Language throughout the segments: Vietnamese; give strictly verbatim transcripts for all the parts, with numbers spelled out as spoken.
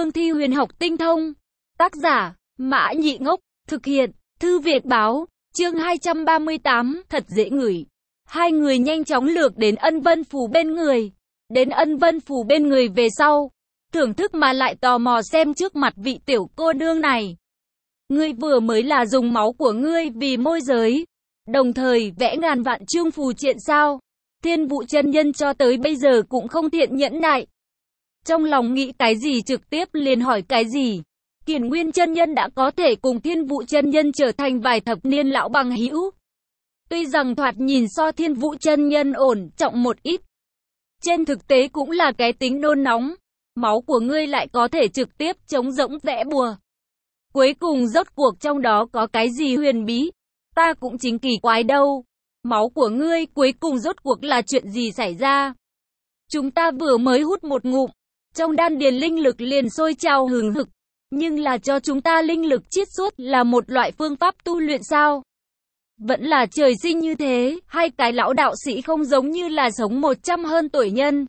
cương thi huyền học tinh thông. Tác giả, Mã Nhị Ngốc, thực hiện, Thư Việt Báo, chương hai trăm ba mươi tám, thật dễ ngửi. Hai người nhanh chóng lược đến Ân Vân Phù bên người. Đến Ân Vân Phù bên người về sau, thưởng thức mà lại tò mò xem trước mặt vị tiểu cô nương này. Ngươi vừa mới là dùng máu của ngươi vì môi giới, đồng thời vẽ ngàn vạn chương phù triện sao? Thiên Vũ chân nhân cho tới bây giờ cũng không thiện nhẫn nại. Trong lòng nghĩ cái gì trực tiếp liền hỏi cái gì. Kiền Nguyên chân nhân đã có thể cùng Thiên Vũ chân nhân trở thành vài thập niên lão bằng hữu. Tuy rằng thoạt nhìn so Thiên Vũ chân nhân ổn trọng một ít, trên thực tế cũng là cái tính nôn nóng. Máu của ngươi lại có thể trực tiếp chống rỗng vẽ bùa. Cuối cùng rốt cuộc trong đó có cái gì huyền bí? Ta cũng chính kỳ quái đâu. Máu của ngươi cuối cùng rốt cuộc là chuyện gì xảy ra? Chúng ta vừa mới hút một ngụm, trong đan điền linh lực liền sôi trào hừng hực. Nhưng là cho chúng ta linh lực chiết xuất là một loại phương pháp tu luyện sao? Vẫn là trời sinh như thế, hai cái lão đạo sĩ không giống như là sống một trăm hơn tuổi nhân,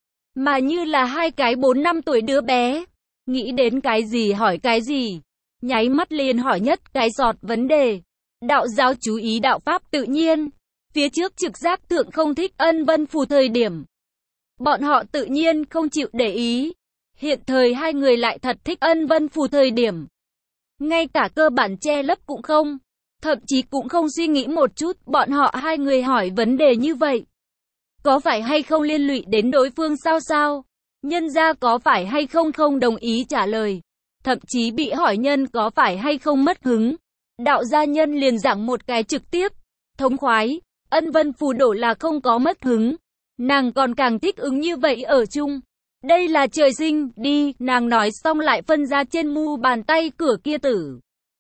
mà như là hai cái bốn năm tuổi đứa bé. Nghĩ đến cái gì hỏi cái gì, nháy mắt liền hỏi nhất cái giọt vấn đề. Đạo giáo chú ý đạo pháp tự nhiên, phía trước trực giác thượng không thích Ân Vân Phù thời điểm, bọn họ tự nhiên không chịu để ý. Hiện thời hai người lại thật thích Ân Vân Phù thời điểm, ngay cả cơ bản che lấp cũng không, thậm chí cũng không suy nghĩ một chút. Bọn họ hai người hỏi vấn đề như vậy, có phải hay không liên lụy đến đối phương sao sao? Nhân gia có phải hay không không đồng ý trả lời, thậm chí bị hỏi nhân có phải hay không mất hứng. Đạo gia nhân liền giảng một cái trực tiếp, thống khoái. Ân Vân Phù đổ là không có mất hứng, nàng còn càng thích ứng như vậy ở chung. Đây là trời sinh, đi, nàng nói xong lại phân ra trên mu bàn tay cửa kia tử.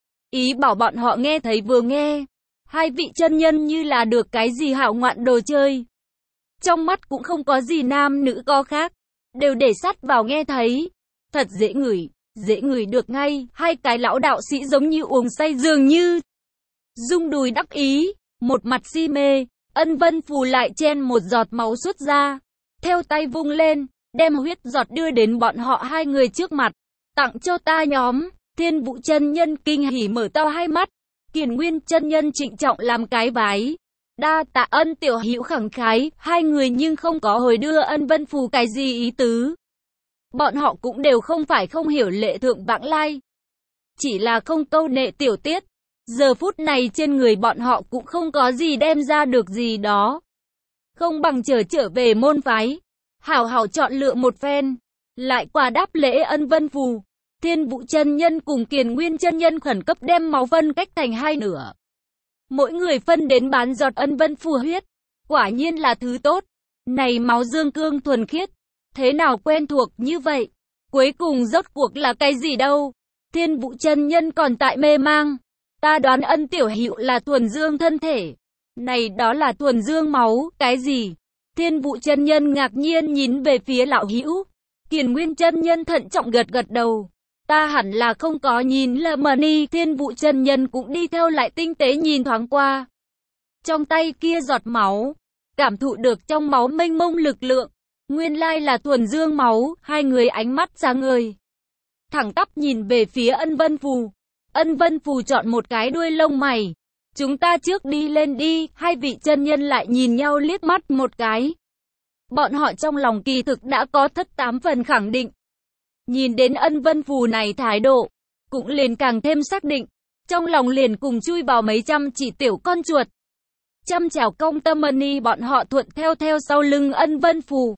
Ý bảo bọn họ nghe thấy vừa nghe. Hai vị chân nhân như là được cái gì hảo ngoạn đồ chơi. Trong mắt cũng không có gì nam nữ có khác, đều để sát vào nghe thấy. Thật dễ ngửi, dễ ngửi được ngay. Hai cái lão đạo sĩ giống như uống say dường như. Dung đùi đắc ý, một mặt si mê. Ân Vân Phù lại chen một giọt máu xuất ra, theo tay vung lên, đem huyết giọt đưa đến bọn họ hai người trước mặt. Tặng cho ta nhóm. Thiên Vũ chân nhân kinh hỉ mở to hai mắt. Kiền Nguyên chân nhân trịnh trọng làm cái vái. Đa tạ Ân tiểu hữu khẳng khái. Hai người nhưng không có hồi đưa Ân Vân Phù cái gì ý tứ. Bọn họ cũng đều không phải không hiểu lệ thượng vãng lai, chỉ là không câu nệ tiểu tiết. Giờ phút này trên người bọn họ cũng không có gì đem ra được gì đó, không bằng trở trở về môn phái, hảo hảo chọn lựa một phen, lại qua đáp lễ Ân Vân Phù. Thiên Vũ chân nhân cùng Kiền Nguyên chân nhân khẩn cấp đem máu phân cách thành hai nửa, mỗi người phân đến bán giọt Ân Vân Phù huyết. Quả nhiên là thứ tốt. Này máu dương cương thuần khiết, thế nào quen thuộc như vậy? Cuối cùng rốt cuộc là cái gì đâu? Thiên Vũ chân nhân còn tại mê mang. Ta đoán Ân tiểu hữu là thuần dương thân thể. Này đó là thuần dương máu, cái gì? Thiên Vũ chân nhân ngạc nhiên nhìn về phía lão hữu. Kiền Nguyên chân nhân thận trọng gật gật đầu. Ta hẳn là không có nhìn lầm đi. Thiên Vũ chân nhân cũng đi theo lại tinh tế nhìn thoáng qua trong tay kia giọt máu, cảm thụ được trong máu mênh mông lực lượng. Nguyên lai là thuần dương máu. Hai người ánh mắt sáng ngời, thẳng tắp nhìn về phía Ân Vân Phù. Ân Vân Phù chọn một cái đuôi lông mày. Chúng ta trước đi lên đi. Hai vị chân nhân lại nhìn nhau liếc mắt một cái. Bọn họ trong lòng kỳ thực đã có thất tám phần khẳng định. Nhìn đến Ân Vân Phù này thái độ, cũng liền càng thêm xác định. Trong lòng liền cùng chui vào mấy trăm chỉ tiểu con chuột. Chăm chào công tâm ni bọn họ thuận theo theo sau lưng Ân Vân Phù.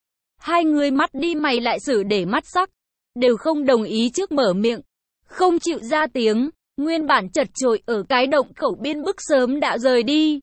Hai người mắt đi mày lại xử để mắt sắc, đều không đồng ý trước mở miệng, không chịu ra tiếng. Nguyên bản chật chội ở cái động khẩu biên bức sớm đã rời đi.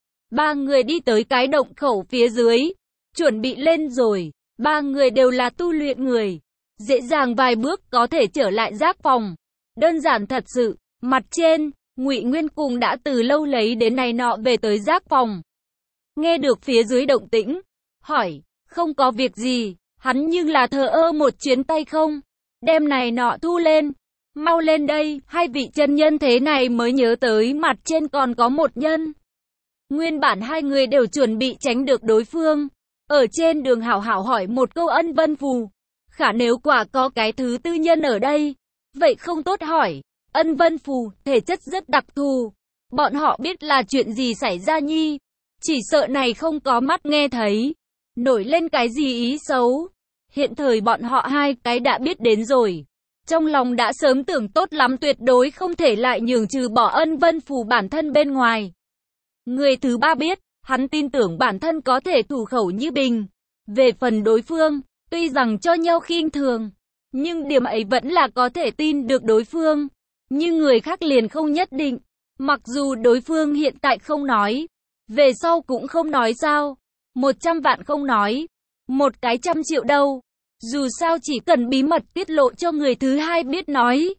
Ba người đi tới cái động khẩu phía dưới, chuẩn bị lên rồi. Ba người đều là tu luyện người, dễ dàng vài bước có thể trở lại giác phòng. Đơn giản thật sự. Mặt trên, Ngụy Nguyên cùng đã từ lâu lấy đến này nọ về tới giác phòng. Nghe được phía dưới động tĩnh, hỏi, không có việc gì. Hắn nhưng là thờ ơ một chuyến tay không, đem này nọ thu lên. Mau lên đây. Hai vị chân nhân thế này mới nhớ tới mặt trên còn có một nhân. Nguyên bản hai người đều chuẩn bị tránh được đối phương, ở trên đường hảo hảo hỏi một câu Ân Vân Phù. Khả nếu quả có cái thứ tư nhân ở đây, vậy không tốt hỏi. Ân Vân Phù, thể chất rất đặc thù. Bọn họ biết là chuyện gì xảy ra nhi. Chỉ sợ này không có mắt nghe thấy. Nổi lên cái gì ý xấu. Hiện thời bọn họ hai cái đã biết đến rồi. Trong lòng đã sớm tưởng tốt lắm, tuyệt đối không thể lại nhường trừ bỏ Ân Vân Phù bản thân bên ngoài. Người thứ ba biết, hắn tin tưởng bản thân có thể thủ khẩu như bình. Về phần đối phương, tuy rằng cho nhau khinh thường, nhưng điểm ấy vẫn là có thể tin được đối phương. Nhưng người khác liền không nhất định. Mặc dù đối phương hiện tại không nói, về sau cũng không nói sao. Một trăm vạn không nói, một cái trăm triệu đâu. Dù sao chỉ cần bí mật tiết lộ cho người thứ hai biết nói.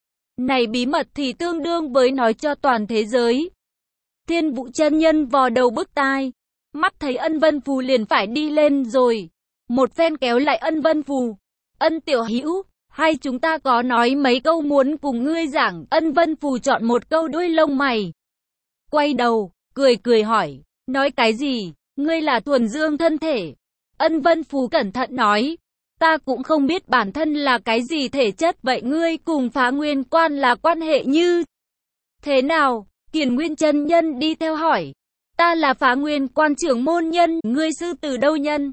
Này bí mật thì tương đương với nói cho toàn thế giới. Thiên Vũ chân nhân vò đầu bứt tai. Mắt thấy Ân Vân Phù liền phải đi lên rồi. Một phen kéo lại Ân Vân Phù. Ân tiểu hữu, hay chúng ta có nói mấy câu muốn cùng ngươi giảng. Ân Vân Phù chọn một câu đuôi lông mày. Quay đầu, cười cười hỏi. Nói cái gì? Ngươi là thuần dương thân thể. Ân Vân Phù cẩn thận nói. Ta cũng không biết bản thân là cái gì thể chất. Vậy ngươi cùng Phá Nguyên Quan là quan hệ như thế nào? Kiền Nguyên chân nhân đi theo hỏi. Ta là Phá Nguyên Quan trưởng môn nhân. Ngươi sư từ đâu nhân?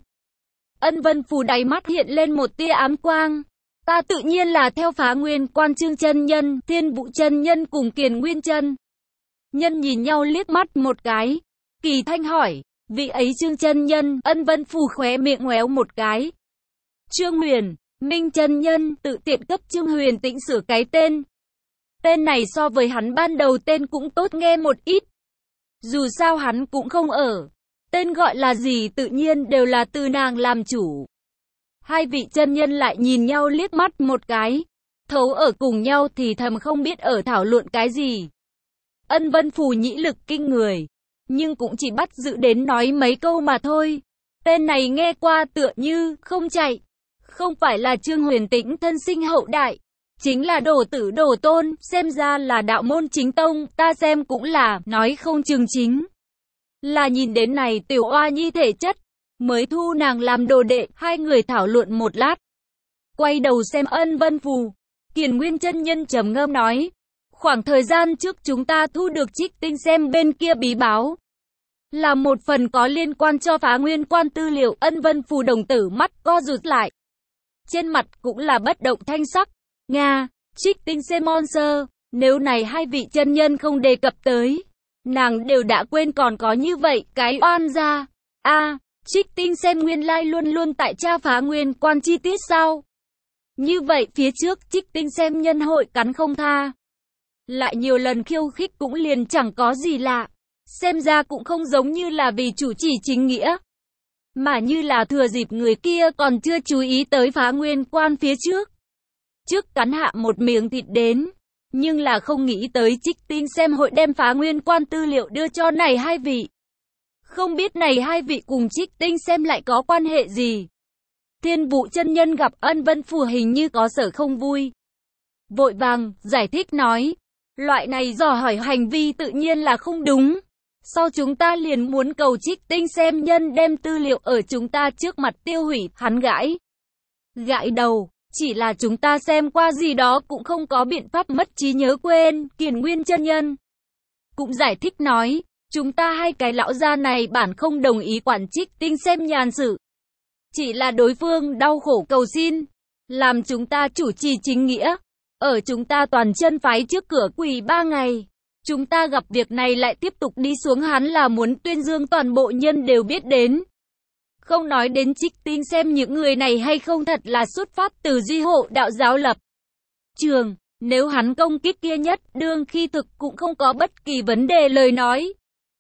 Ân Vân Phù đáy mắt hiện lên một tia ám quang. Ta tự nhiên là theo Phá Nguyên Quan Trương chân nhân, Thiên Vũ chân nhân cùng Kiền Nguyên chân nhân nhìn nhau liếc mắt một cái. Kỳ Thanh hỏi, vị ấy Trương chân nhân? Ân Vân Phù khóe miệng ngoéo một cái. Trương Huyền, Minh chân nhân tự tiện cấp Trương Huyền Tĩnh sửa cái tên. Tên này so với hắn ban đầu tên cũng tốt nghe một ít. Dù sao hắn cũng không ở. Tên gọi là gì tự nhiên đều là từ nàng làm chủ. Hai vị chân nhân lại nhìn nhau liếc mắt một cái. Thấu ở cùng nhau thì thầm không biết ở thảo luận cái gì. Ân Vân Phù nhĩ lực kinh người. Nhưng cũng chỉ bắt giữ đến nói mấy câu mà thôi. Tên này nghe qua tựa như không chạy. Không phải là Trương Huyền Tĩnh thân sinh hậu đại. Chính là đồ tử đồ tôn. Xem ra là đạo môn chính tông. Ta xem cũng là nói không chừng chính là nhìn đến này tiểu oa nhi thể chất. Mới thu nàng làm đồ đệ. Hai người thảo luận một lát. Quay đầu xem Ân Vân Phù. Kiền Nguyên chân nhân trầm ngâm nói. Khoảng thời gian trước chúng ta thu được Trích Tinh xem bên kia bí báo. Là một phần có liên quan cho Phá Nguyên Quan tư liệu. Ân Vân Phù đồng tử mắt co rụt lại. Trên mặt cũng là bất động thanh sắc. Nga, Trích Tinh xem monster. Nếu này hai vị chân nhân không đề cập tới, nàng đều đã quên còn có như vậy cái oan gia. A, à, Trích Tinh xem nguyên lai luôn luôn tại tra Phá Nguyên Quan chi tiết sao? Như vậy phía trước Trích Tinh xem nhân hội cắn không tha. Lại nhiều lần khiêu khích cũng liền chẳng có gì lạ. Xem ra cũng không giống như là vì chủ trì chính nghĩa, mà như là thừa dịp người kia còn chưa chú ý tới Phá Nguyên Quan phía trước. Trước cắn hạ một miếng thịt đến, nhưng là không nghĩ tới Trích Tinh xem hội đem Phá Nguyên Quan tư liệu đưa cho này hai vị. Không biết này hai vị cùng Trích Tinh xem lại có quan hệ gì. Thiên Vũ chân nhân gặp Ân Vân Phù hình như có sở không vui. Vội vàng, giải thích nói. Loại này dò hỏi hành vi tự nhiên là không đúng. Sau chúng ta liền muốn cầu Trích Tinh xem nhân đem tư liệu ở chúng ta trước mặt tiêu hủy. Hắn gãi gãi đầu. Chỉ là chúng ta xem qua gì đó cũng không có biện pháp mất trí nhớ quên. Kiền Nguyên chân nhân cũng giải thích nói. Chúng ta hai cái lão gia này bản không đồng ý quản Trích Tinh xem nhàn sự. Chỉ là đối phương đau khổ cầu xin. Làm chúng ta chủ trì chính nghĩa. Ở chúng ta toàn chân phái trước cửa quỳ ba ngày. Chúng ta gặp việc này lại tiếp tục đi xuống, hắn là muốn tuyên dương toàn bộ nhân đều biết đến. Không nói đến Trích Tinh xem những người này hay không, thật là xuất phát từ Duy Hộ đạo giáo lập trường. Nếu hắn công kích kia nhất đương khi thực cũng không có bất kỳ vấn đề lời nói.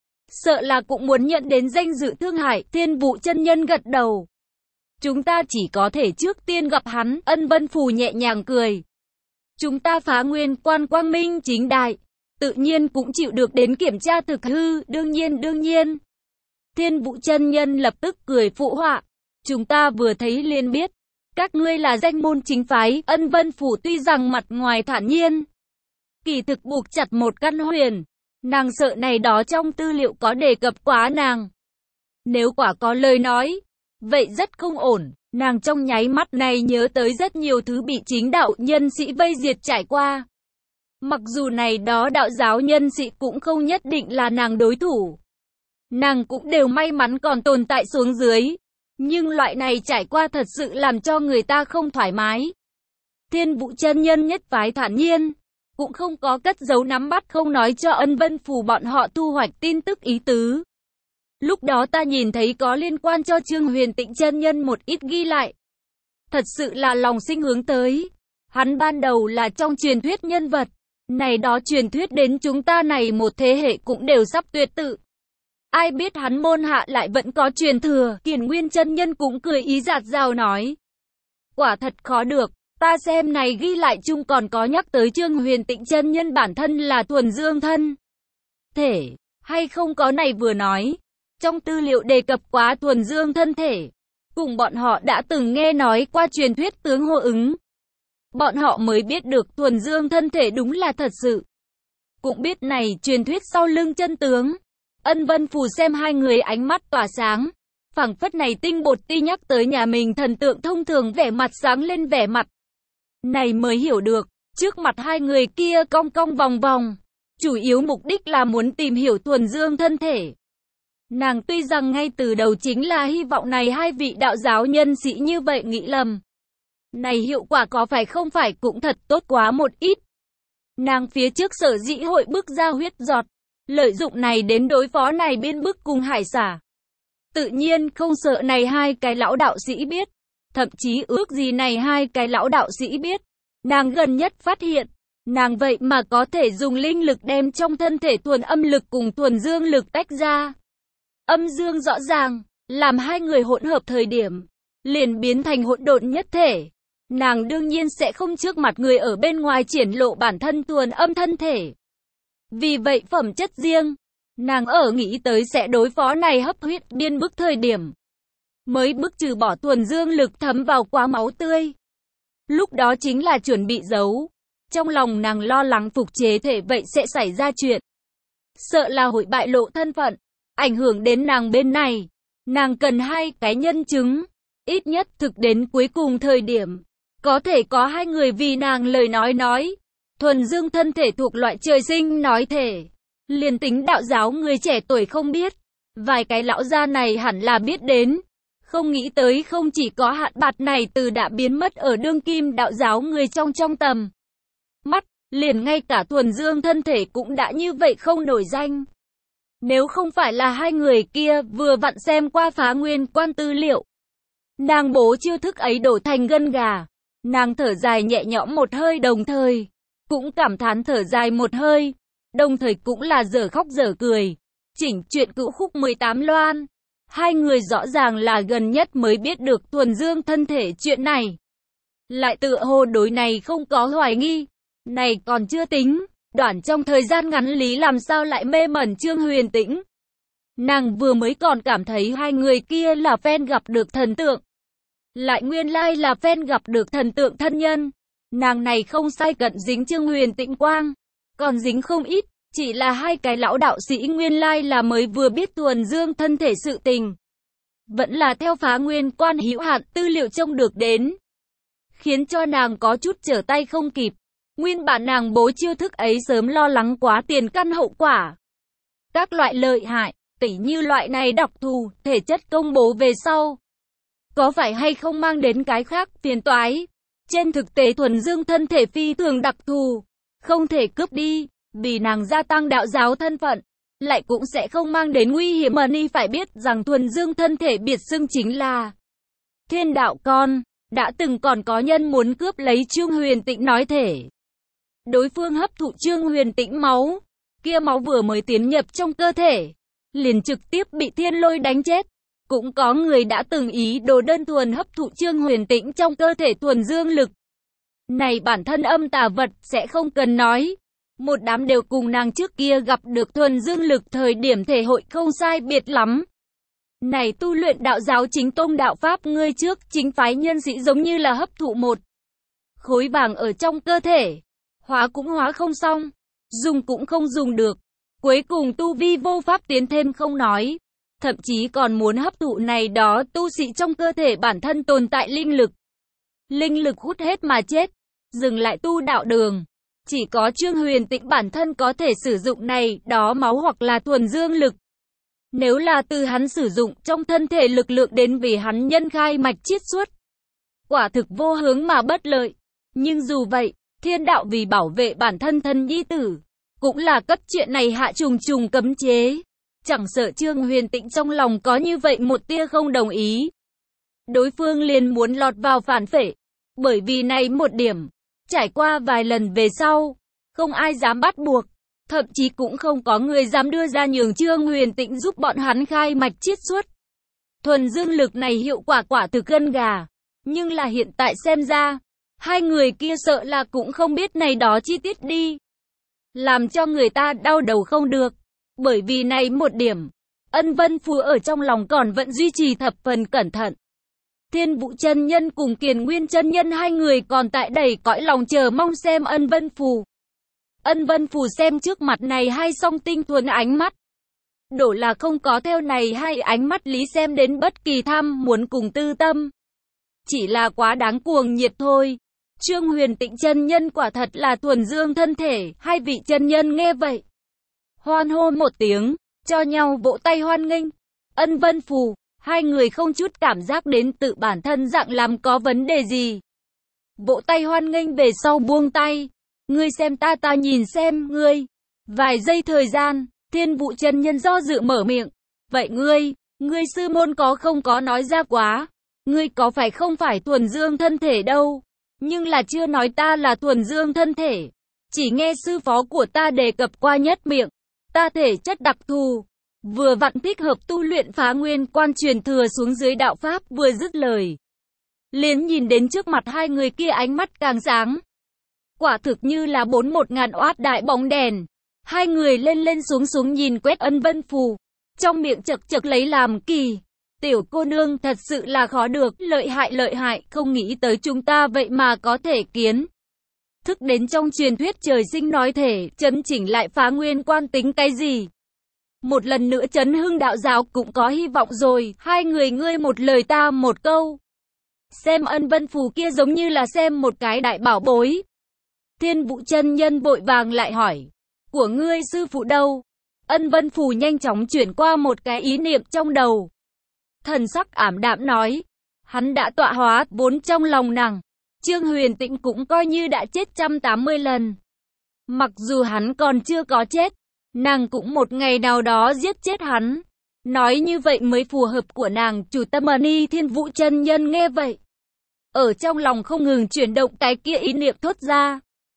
Sợ là cũng muốn nhận đến danh dự thương hại. Thiên Vũ chân nhân gật đầu. Chúng ta chỉ có thể trước tiên gặp hắn. Ân Vân Phù nhẹ nhàng cười. Chúng ta Phá Nguyên Quan quang minh chính đại, tự nhiên cũng chịu được đến kiểm tra thực hư. Đương nhiên đương nhiên. Thiên Vũ chân nhân lập tức cười phụ họa. Chúng ta vừa thấy liền biết. Các ngươi là danh môn chính phái. Ân Vân Phù tuy rằng mặt ngoài thản nhiên, kỳ thực buộc chặt một căn huyền. Nàng sợ này đó trong tư liệu có đề cập quá nàng. Nếu quả có lời nói, vậy rất không ổn. Nàng trong nháy mắt này nhớ tới rất nhiều thứ bị chính đạo nhân sĩ vây diệt trải qua. Mặc dù này đó đạo giáo nhân sĩ cũng không nhất định là nàng đối thủ. Nàng cũng đều may mắn còn tồn tại xuống dưới. Nhưng loại này trải qua thật sự làm cho người ta không thoải mái. Thiên Vũ chân nhân nhất phái thản nhiên, cũng không có cất giấu nắm bắt không nói cho Ân Vân Phù bọn họ thu hoạch tin tức ý tứ. Lúc đó ta nhìn thấy có liên quan cho Trương Huyền Tĩnh chân nhân một ít ghi lại. Thật sự là lòng sinh hướng tới. Hắn ban đầu là trong truyền thuyết nhân vật. Này đó truyền thuyết đến chúng ta này một thế hệ cũng đều sắp tuyệt tự. Ai biết hắn môn hạ lại vẫn có truyền thừa. Kiền Nguyên chân nhân cũng cười ý giạt rào nói. Quả thật khó được. Ta xem này ghi lại chung còn có nhắc tới Trương Huyền Tĩnh chân nhân bản thân là thuần dương thân thể. Hay không có này vừa nói. Trong tư liệu đề cập quá thuần dương thân thể. Cùng bọn họ đã từng nghe nói qua truyền thuyết tướng hô ứng. Bọn họ mới biết được thuần dương thân thể đúng là thật sự. Cũng biết này truyền thuyết sau lưng chân tướng. Ân Vân Phù xem hai người ánh mắt tỏa sáng. Phảng phất này tinh bột ti nhắc tới nhà mình thần tượng thông thường vẻ mặt sáng lên vẻ mặt. Này mới hiểu được, trước mặt hai người kia cong cong vòng vòng. Chủ yếu mục đích là muốn tìm hiểu thuần dương thân thể. Nàng tuy rằng ngay từ đầu chính là hy vọng này hai vị đạo giáo nhân sĩ như vậy nghĩ lầm. Này hiệu quả có phải không phải cũng thật tốt quá một ít. Nàng phía trước sở dĩ hội bức ra huyết giọt. Lợi dụng này đến đối phó này biên bức cùng hải xả. Tự nhiên không sợ này hai cái lão đạo sĩ biết. Thậm chí ước gì này hai cái lão đạo sĩ biết. Nàng gần nhất phát hiện. Nàng vậy mà có thể dùng linh lực đem trong thân thể thuần âm lực cùng thuần dương lực tách ra. Âm dương rõ ràng, làm hai người hỗn hợp thời điểm, liền biến thành hỗn độn nhất thể. Nàng đương nhiên sẽ không trước mặt người ở bên ngoài triển lộ bản thân thuần âm thân thể. Vì vậy phẩm chất riêng, nàng ở nghĩ tới sẽ đối phó này hấp huyết biên bức thời điểm. Mới bức trừ bỏ thuần dương lực thấm vào quá máu tươi. Lúc đó chính là chuẩn bị giấu. Trong lòng nàng lo lắng phục chế thể vậy sẽ xảy ra chuyện. Sợ là hội bại lộ thân phận. Ảnh hưởng đến nàng bên này. Nàng cần hai cái nhân chứng. Ít nhất thực đến cuối cùng thời điểm. Có thể có hai người vì nàng lời nói nói. Thuần dương thân thể thuộc loại trời sinh nói thể. Liền tính đạo giáo người trẻ tuổi không biết. Vài cái lão gia này hẳn là biết đến. Không nghĩ tới không chỉ có hạn bạt này từ đã biến mất ở đương kim đạo giáo người trong trong tầm mắt. Liền ngay cả thuần dương thân thể cũng đã như vậy không nổi danh. Nếu không phải là hai người kia vừa vặn xem qua Phá Nguyên Quan tư liệu. Nàng bố chiêu thức ấy đổ thành gân gà. Nàng thở dài nhẹ nhõm một hơi đồng thời. Cũng cảm thán thở dài một hơi. Đồng thời cũng là dở khóc dở cười. Chỉnh chuyện cũ khúc mười tám loan. Hai người rõ ràng là gần nhất mới biết được thuần dương thân thể chuyện này. Lại tựa hồ đối này không có hoài nghi. Này còn chưa tính. Đoạn trong thời gian ngắn lý làm sao lại mê mẩn Trương Huyền Tĩnh. Nàng vừa mới còn cảm thấy hai người kia là fan gặp được thần tượng. Lại nguyên lai là fan gặp được thần tượng thân nhân. Nàng này không sai cận dính Trương Huyền Tĩnh quang. Còn dính không ít. Chỉ là hai cái lão đạo sĩ nguyên lai là mới vừa biết thuần dương thân thể sự tình. Vẫn là theo Phá Nguyên Quan hữu hạn tư liệu trông được đến. Khiến cho nàng có chút trở tay không kịp. Nguyên bản nàng bố chiêu thức ấy sớm lo lắng quá tiền căn hậu quả. Các loại lợi hại, tỉ như loại này đặc thù, thể chất công bố về sau. Có phải hay không mang đến cái khác phiền toái? Trên thực tế thuần dương thân thể phi thường đặc thù, không thể cướp đi, vì nàng gia tăng đạo giáo thân phận. Lại cũng sẽ không mang đến nguy hiểm. Mani phải biết rằng thuần dương thân thể biệt xưng chính là thiên đạo con. Đã từng còn có nhân muốn cướp lấy Trương Huyền Tĩnh nói thể. Đối phương hấp thụ Trương Huyền Tĩnh máu. Kia máu vừa mới tiến nhập trong cơ thể. Liền trực tiếp bị thiên lôi đánh chết. Cũng có người đã từng ý đồ đơn thuần hấp thụ Trương Huyền Tĩnh trong cơ thể thuần dương lực. Này bản thân âm tà vật sẽ không cần nói. Một đám đều cùng nàng trước kia gặp được thuần dương lực thời điểm thể hội không sai biệt lắm. Này tu luyện đạo giáo chính tông đạo pháp ngươi trước chính phái nhân sĩ giống như là hấp thụ một khối vàng ở trong cơ thể. Hóa cũng hóa không xong, dùng cũng không dùng được. Cuối cùng tu vi vô pháp tiến thêm không nói. thậm chí còn muốn hấp thụ này đó tu sĩ trong cơ thể bản thân tồn tại linh lực. Linh lực hút hết mà chết, dừng lại tu đạo đường. Chỉ có Trương Huyền Tĩnh bản thân có thể sử dụng này đó máu hoặc là thuần dương lực. Nếu là từ hắn sử dụng trong thân thể lực lượng đến vì hắn nhân khai mạch chiết xuất, quả thực vô hướng mà bất lợi. Nhưng dù vậy, thiên đạo vì bảo vệ bản thân thân nhi tử, cũng là cấp chuyện này hạ trùng trùng cấm chế. Chẳng sợ Trương Huyền Tĩnh trong lòng có như vậy một tia không đồng ý. Đối phương liền muốn lọt vào phản phệ. Bởi vì này một điểm, trải qua vài lần về sau, không ai dám bắt buộc. Thậm chí cũng không có người dám đưa ra nhường Trương Huyền Tĩnh giúp bọn hắn khai mạch chiết xuất. Thuần dương lực này hiệu quả quả thực gân gà. Nhưng là hiện tại xem ra, hai người kia sợ là cũng không biết này đó chi tiết đi. Làm cho người ta đau đầu không được. Bởi vì này một điểm, Ân Vân Phù ở trong lòng còn vẫn duy trì thập phần cẩn thận. Thiên Vũ chân nhân cùng Kiền Nguyên chân nhân hai người còn tại đầy cõi lòng chờ mong xem Ân Vân Phù. Ân Vân Phù xem trước mặt này hai song tinh thuần ánh mắt. Đổ là không có theo này hai ánh mắt lý xem đến bất kỳ tham muốn cùng tư tâm. Chỉ là quá đáng cuồng nhiệt thôi. Trương Huyền Tĩnh chân nhân quả thật là thuần dương thân thể, hai vị chân nhân nghe vậy. Hoan hô một tiếng, cho nhau vỗ tay hoan nghênh. Ân Vân Phù, hai người không chút cảm giác đến tự bản thân dạng làm có vấn đề gì. Vỗ tay hoan nghênh về sau buông tay. Ngươi xem ta ta nhìn xem ngươi. Vài giây thời gian, Thiên Vũ chân nhân do dự mở miệng. Vậy ngươi, ngươi sư môn có không có nói ra quá. Ngươi có phải không phải thuần dương thân thể đâu. Nhưng là chưa nói ta là thuần dương thân thể. Chỉ nghe sư phó của ta đề cập qua nhất miệng. Ta thể chất đặc thù. Vừa vặn thích hợp tu luyện Phá Nguyên Quan truyền thừa xuống dưới đạo pháp vừa dứt lời. Liền nhìn đến trước mặt hai người kia ánh mắt càng sáng. Quả thực như là bốn một ngàn oát đại bóng đèn. Hai người lên lên xuống xuống nhìn quét Ân Vân Phù. Trong miệng chật chật lấy làm kỳ. Tiểu cô nương thật sự là khó được, lợi hại lợi hại, không nghĩ tới chúng ta vậy mà có thể kiến. Thức đến trong truyền thuyết trời sinh nói thể, chấn chỉnh lại Phá Nguyên Quan tính cái gì. Một lần nữa chấn hưng đạo giáo cũng có hy vọng rồi, hai người ngươi một lời ta một câu. Xem Ân Vân Phù kia giống như là xem một cái đại bảo bối. Thiên Vũ chân nhân vội vàng lại hỏi, của ngươi sư phụ đâu? Ân Vân Phù nhanh chóng chuyển qua một cái ý niệm trong đầu. Thần sắc ảm đạm nói, hắn đã tọa hóa vốn trong lòng nàng. Trương Huyền Tĩnh cũng coi như đã chết một trăm tám mươi lần. Mặc dù hắn còn chưa có chết, nàng cũng một ngày nào đó giết chết hắn. Nói như vậy mới phù hợp của nàng. Chủ tâm ni Thiên Vũ chân nhân nghe vậy, ở trong lòng không ngừng chuyển động cái kia ý niệm thốt ra.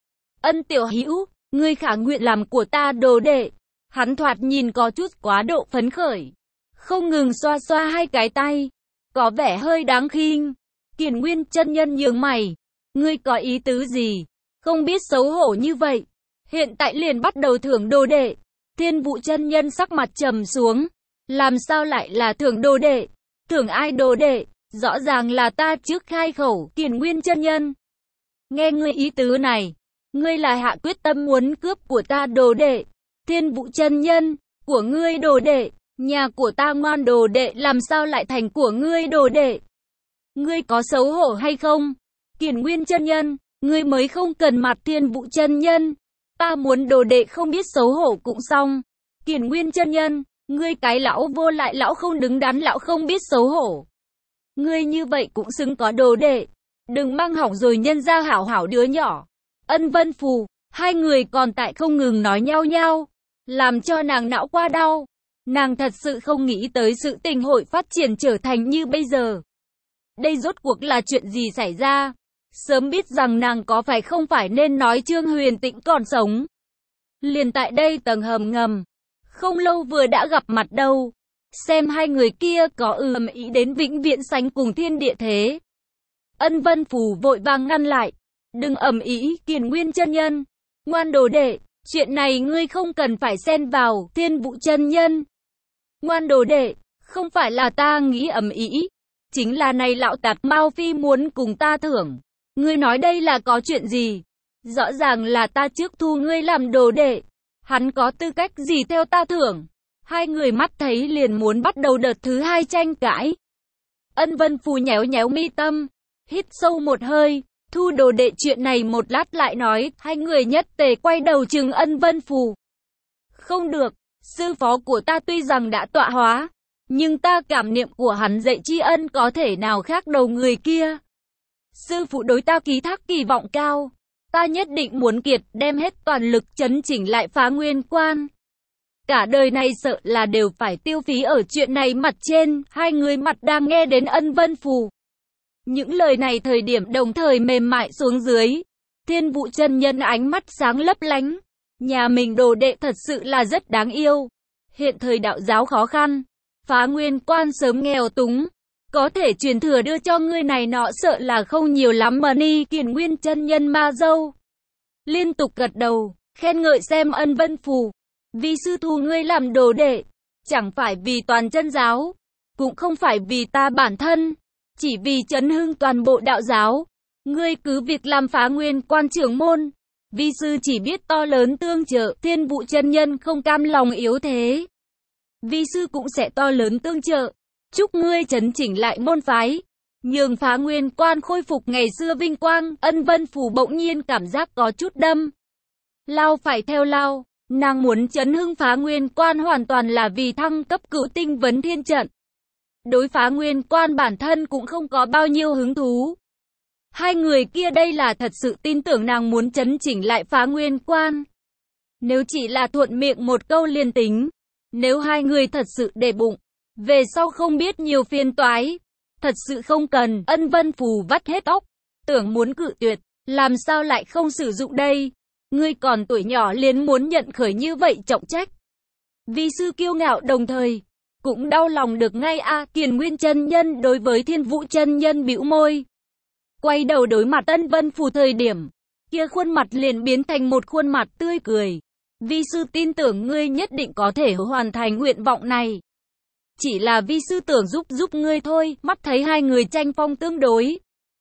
Ân tiểu hữu, ngươi khả nguyện làm của ta đồ đệ. Hắn thoạt nhìn có chút quá độ phấn khởi, không ngừng xoa xoa hai cái tay, có vẻ hơi đáng khinh. Kiền Nguyên chân nhân nhướng mày, ngươi có ý tứ gì? Không biết xấu hổ như vậy, hiện tại liền bắt đầu thưởng đồ đệ. Thiên Vũ chân nhân sắc mặt trầm xuống, làm sao lại là thưởng đồ đệ? Thưởng ai đồ đệ? Rõ ràng là ta trước khai khẩu. Kiền Nguyên chân nhân, nghe ngươi ý tứ này, ngươi là hạ quyết tâm muốn cướp của ta đồ đệ. Thiên Vũ chân nhân, của ngươi đồ đệ, nhà của ta ngoan đồ đệ làm sao lại thành của ngươi đồ đệ? Ngươi có xấu hổ hay không? Kiền Nguyên chân nhân, ngươi mới không cần mặt. Thiên Vũ chân nhân, ta muốn đồ đệ không biết xấu hổ cũng xong. Kiền Nguyên chân nhân, ngươi cái lão vô lại, lão không đứng đắn, lão không biết xấu hổ. Ngươi như vậy cũng xứng có đồ đệ. Đừng mang hỏng rồi nhân ra hảo hảo đứa nhỏ. Ân Vân Phù, hai người còn tại không ngừng nói nhau nhau, làm cho nàng não qua đau. Nàng thật sự không nghĩ tới sự tình hội phát triển trở thành như bây giờ. Đây rốt cuộc là chuyện gì xảy ra? Sớm biết rằng nàng có phải không phải nên nói Trương Huyền Tĩnh còn sống. Liền tại đây tầng hầm ngầm, không lâu vừa đã gặp mặt đâu. Xem hai người kia có ầm ý đến vĩnh viễn sánh cùng thiên địa thế. Ân Vân Phù vội vàng ngăn lại. Đừng ầm ý. Kiền Nguyên chân nhân, ngoan đồ đệ, chuyện này ngươi không cần phải xen vào. Thiên Vũ chân nhân, ngoan đồ đệ, không phải là ta nghĩ ầm ý, chính là này lão tạt Mao Phi muốn cùng ta thưởng. Ngươi nói đây là có chuyện gì? Rõ ràng là ta trước thu ngươi làm đồ đệ, hắn có tư cách gì theo ta thưởng? Hai người mắt thấy liền muốn bắt đầu đợt thứ hai tranh cãi. Ân Vân Phù nhéo nhéo mi tâm, hít sâu một hơi, thu đồ đệ chuyện này một lát lại nói, hai người nhất tề quay đầu trừng Ân Vân Phù. Không được, sư phó của ta tuy rằng đã tọa hóa, nhưng ta cảm niệm của hắn dạy tri ân có thể nào khác đầu người kia. Sư phụ đối ta ký thác kỳ vọng cao, ta nhất định muốn kiệt đem hết toàn lực chấn chỉnh lại Phá Nguyên Quan. Cả đời này sợ là đều phải tiêu phí ở chuyện này. Mặt trên, hai người mặt đang nghe đến Ân Vân Phù. Những lời này thời điểm đồng thời mềm mại xuống dưới. Thiên Vũ chân nhân ánh mắt sáng lấp lánh. Nhà mình đồ đệ thật sự là rất đáng yêu. Hiện thời đạo giáo khó khăn, Phá Nguyên Quan sớm nghèo túng, có thể truyền thừa đưa cho ngươi này nọ sợ là không nhiều lắm mà. Ni Kiền Nguyên chân nhân ma dâu liên tục gật đầu, khen ngợi xem Ân Vân Phù. Vi sư thu ngươi làm đồ đệ, chẳng phải vì toàn chân giáo, cũng không phải vì ta bản thân, chỉ vì chấn hưng toàn bộ đạo giáo. Ngươi cứ việc làm Phá Nguyên Quan trưởng môn, vi sư chỉ biết to lớn tương trợ. Thiên Vũ chân nhân không cam lòng yếu thế, vi sư cũng sẽ to lớn tương trợ, chúc ngươi chấn chỉnh lại môn phái, nhường Phá Nguyên Quan khôi phục ngày xưa vinh quang. Ân Vân Phù bỗng nhiên cảm giác có chút đâm lao phải theo lao. Nàng muốn chấn hưng Phá Nguyên Quan hoàn toàn là vì thăng cấp Cửu Tinh Vấn Thiên Trận. Đối Phá Nguyên Quan bản thân cũng không có bao nhiêu hứng thú. Hai người kia đây là thật sự tin tưởng nàng muốn chấn chỉnh lại Phá Nguyên Quan. Nếu chỉ là thuận miệng một câu liền tính, nếu hai người thật sự để bụng, về sau không biết nhiều phiền toái, thật sự không cần. Ân Vân Phù vắt hết óc, tưởng muốn cự tuyệt, làm sao lại không sử dụng đây? Ngươi còn tuổi nhỏ liền muốn nhận khởi như vậy trọng trách. Vi sư kiêu ngạo đồng thời cũng đau lòng được ngay a. À, Kiền Nguyên chân nhân đối với Thiên Vũ chân nhân bĩu môi, quay đầu đối mặt Ân Vân Phù thời điểm, kia khuôn mặt liền biến thành một khuôn mặt tươi cười. Vi sư tin tưởng ngươi nhất định có thể hoàn thành nguyện vọng này. Chỉ là vi sư tưởng giúp giúp ngươi thôi. Mắt thấy hai người tranh phong tương đối,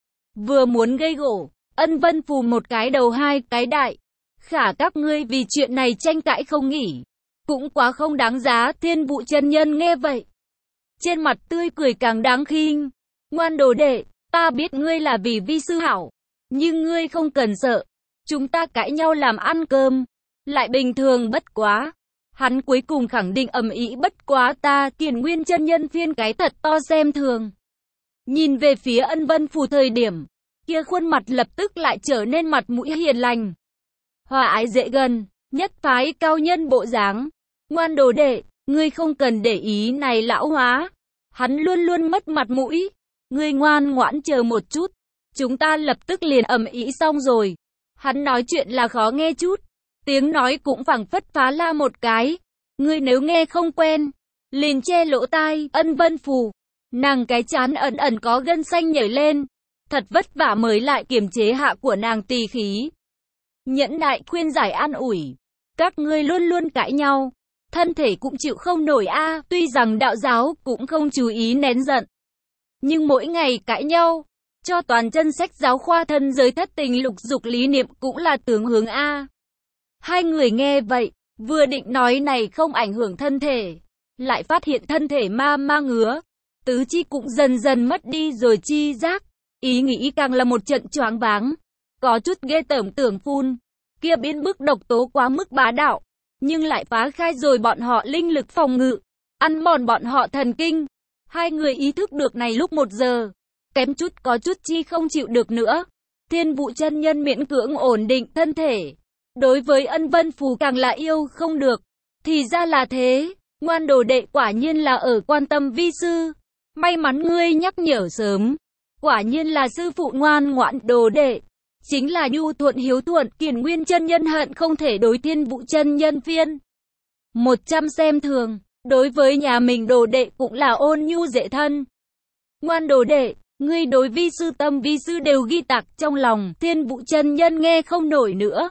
vừa muốn gây gổ, Ân Vân Phù một cái đầu hai cái đại. Khả các ngươi vì chuyện này tranh cãi không nghỉ, cũng quá không đáng giá. Thiên Vũ chân nhân nghe vậy, trên mặt tươi cười càng đáng khinh. Ngoan đồ đệ, ta biết ngươi là vì vi sư hảo, nhưng ngươi không cần sợ, chúng ta cãi nhau làm ăn cơm, lại bình thường bất quá. Hắn cuối cùng khẳng định ầm ĩ bất quá ta. Kiền Nguyên chân nhân phiên cái thật to xem thường, nhìn về phía Ân Vân Phù thời điểm, kia khuôn mặt lập tức lại trở nên mặt mũi hiền lành, hòa ái dễ gần, nhất phái cao nhân bộ dáng. Ngoan đồ đệ, ngươi không cần để ý này lão hóa, hắn luôn luôn mất mặt mũi. Ngươi ngoan ngoãn chờ một chút, chúng ta lập tức liền ầm ĩ xong rồi. Hắn nói chuyện là khó nghe chút, tiếng nói cũng phảng phất phá la một cái. Ngươi nếu nghe không quen, liền che lỗ tai. Ân Vân Phù, nàng cái trán ẩn ẩn có gân xanh nhảy lên, thật vất vả mới lại kiềm chế hạ của nàng tỳ khí. Nhẫn nại khuyên giải an ủi, các ngươi luôn luôn cãi nhau, thân thể cũng chịu không nổi a. À, tuy rằng đạo giáo cũng không chú ý nén giận, nhưng mỗi ngày cãi nhau, cho toàn chân sách giáo khoa thân giới thất tình lục dục lý niệm cũng là tướng hướng a. À. Hai người nghe vậy, vừa định nói này không ảnh hưởng thân thể, lại phát hiện thân thể ma ma ngứa, tứ chi cũng dần dần mất đi rồi chi giác, ý nghĩ càng là một trận choáng váng. Có chút ghê tởm tưởng phun, kia biến bức độc tố quá mức bá đạo, nhưng lại phá khai rồi bọn họ linh lực phòng ngự, ăn mòn bọn họ thần kinh. Hai người ý thức được này lúc một giờ, kém chút có chút chi không chịu được nữa. Thiên Vũ chân nhân miễn cưỡng ổn định thân thể, đối với Ân Vân Phù càng là yêu không được. Thì ra là thế, ngoan đồ đệ quả nhiên là ở quan tâm vi sư, may mắn ngươi nhắc nhở sớm, quả nhiên là sư phụ ngoan ngoãn. Đồ đệ chính là nhu thuận hiếu thuận. Kiền Nguyên chân nhân hận không thể đối Thiên Vũ chân nhân phiên một trăm xem thường, đối với nhà mình đồ đệ cũng là ôn nhu dễ thân. Ngoan đồ đệ, ngươi đối vi sư tâm vi sư đều ghi tạc trong lòng. Thiên Vũ chân nhân nghe không nổi nữa,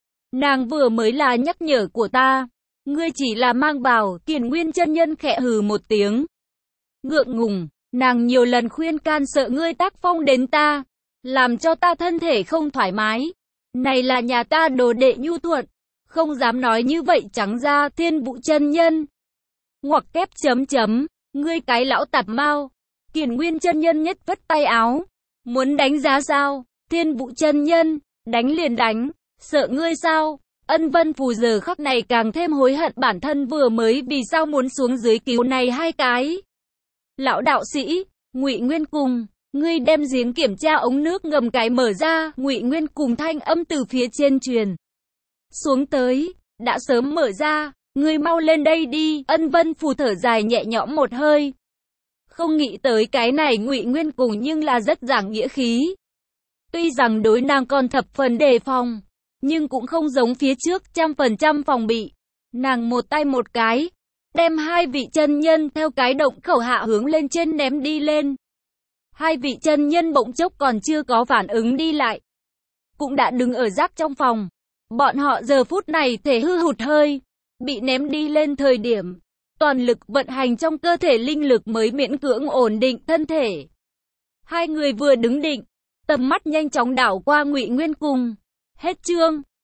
nàng vừa mới là nhắc nhở của ta, ngươi chỉ là mang bào. Kiền Nguyên chân nhân khẽ hừ một tiếng, ngượng ngùng, nàng nhiều lần khuyên can sợ ngươi tác phong đến ta, làm cho ta thân thể không thoải mái. Này là nhà ta đồ đệ nhu thuận, không dám nói như vậy trắng ra. Thiên Vũ chân nhân ngoặc kép chấm chấm, ngươi cái lão tạp mao. Kiền Nguyên chân nhân nhất vất tay áo, muốn đánh giá sao? Thiên Vũ chân nhân, đánh liền đánh, sợ ngươi sao? Ân Vân Phù giờ khắc này càng thêm hối hận bản thân vừa mới vì sao muốn xuống dưới cứu này hai cái. Lão đạo sĩ, Ngụy Nguyên cùng, ngươi đem giếng kiểm tra ống nước ngầm cái mở ra, Ngụy Nguyên cùng thanh âm từ phía trên truyền xuống tới, đã sớm mở ra, ngươi mau lên đây đi. Ân Vân Phù thở dài nhẹ nhõm một hơi. Không nghĩ tới cái này Ngụy Nguyên cùng nhưng là rất giảng nghĩa khí. Tuy rằng đối nàng còn thập phần đề phòng, nhưng cũng không giống phía trước trăm phần trăm phòng bị. Nàng một tay một cái, đem hai vị chân nhân theo cái động khẩu hạ hướng lên trên ném đi lên. Hai vị chân nhân bỗng chốc còn chưa có phản ứng đi lại, cũng đã đứng ở rác trong phòng. Bọn họ giờ phút này thể hư hụt hơi, bị ném đi lên thời điểm, toàn lực vận hành trong cơ thể linh lực mới miễn cưỡng ổn định thân thể. Hai người vừa đứng định, tầm mắt nhanh chóng đảo qua Ngụy Nguyên cùng. Hết chương.